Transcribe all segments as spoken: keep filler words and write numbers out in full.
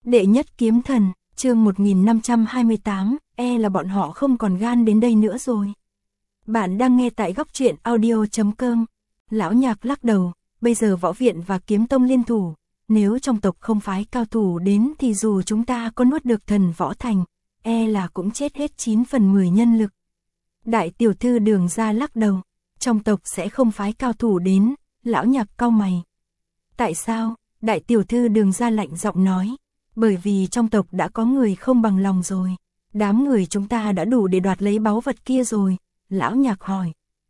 Đệ nhất kiếm thần, chương một nghìn năm trăm hai mươi tám, e là bọn họ không còn gan đến đây nữa rồi. Bạn đang nghe tại góc truyện audio chấm com. Lão Nhạc lắc đầu, bây giờ võ viện và kiếm tông liên thủ, nếu trong tộc không phái cao thủ đến thì dù chúng ta có nuốt được thần võ thành, e là cũng chết hết chín phần mười nhân lực. Đại tiểu thư Đường ra lắc đầu, trong tộc sẽ không phái cao thủ đến. Lão Nhạc cau mày. Tại sao? Đại tiểu thư Đường ra lạnh giọng nói. Bởi vì trong tộc đã có người không bằng lòng rồi. Đám người chúng ta đã đủ để đoạt lấy báu vật kia rồi. Lão Nhạc hỏi.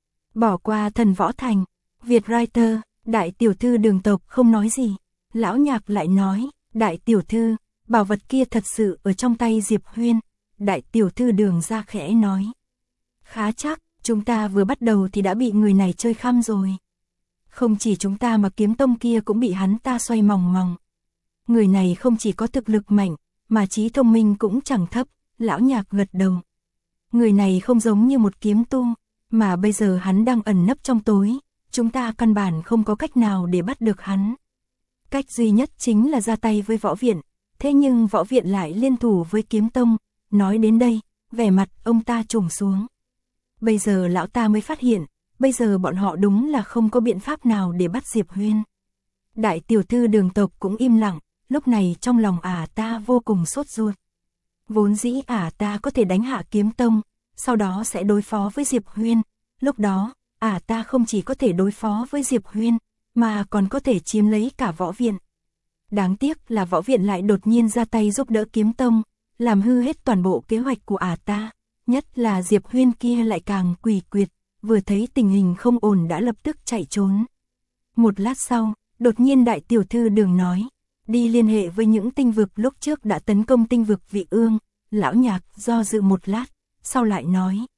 Bỏ qua thần võ thành. Việt Writer, đại tiểu thư Đường tộc không nói gì. Lão Nhạc lại nói. Đại tiểu thư, bảo vật kia thật sự ở trong tay Diệp Huyên. Đại tiểu thư Đường ra khẽ nói. Khá chắc, chúng ta vừa bắt đầu thì đã bị người này chơi khăm rồi. Không chỉ chúng ta mà kiếm tông kia cũng bị hắn ta xoay mòng mòng. Người này không chỉ có thực lực mạnh, mà trí thông minh cũng chẳng thấp. Lão Nhạc gật đầu. Người này không giống như một kiếm tu, mà bây giờ hắn đang ẩn nấp trong tối. Chúng ta căn bản không có cách nào để bắt được hắn. Cách duy nhất chính là ra tay với võ viện. Thế nhưng võ viện lại liên thủ với kiếm tông. Nói đến đây, vẻ mặt ông ta trùng xuống. Bây giờ lão ta mới phát hiện, bây giờ bọn họ đúng là không có biện pháp nào để bắt Diệp Huyên. Đại tiểu thư Đường tộc cũng im lặng, lúc này trong lòng ả ta vô cùng sốt ruột. Vốn dĩ ả ta có thể đánh hạ kiếm tông, sau đó sẽ đối phó với Diệp Huyên. Lúc đó, ả ta không chỉ có thể đối phó với Diệp Huyên, mà còn có thể chiếm lấy cả võ viện. Đáng tiếc là võ viện lại đột nhiên ra tay giúp đỡ kiếm tông, làm hư hết toàn bộ kế hoạch của ả ta. Nhất là Diệp Huyên kia lại càng quỷ quyệt, vừa thấy tình hình không ổn đã lập tức chạy trốn. Một lát sau, đột nhiên đại tiểu thư Đường nói, đi liên hệ với những tinh vực lúc trước đã tấn công tinh vực Vị Ương. Lão Nhạc do dự một lát, sau lại nói,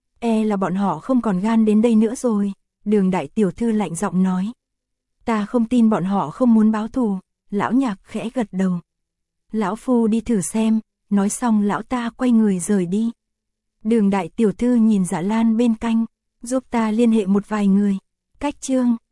e là bọn họ không còn gan đến đây nữa rồi. Đường đại tiểu thư lạnh giọng nói, ta không tin bọn họ không muốn báo thù. Lão Nhạc khẽ gật đầu. Lão phu đi thử xem. Nói xong lão ta quay người rời đi. Đường đại tiểu thư nhìn Dạ Lan bên cạnh, giúp ta liên hệ một vài người. Cách chương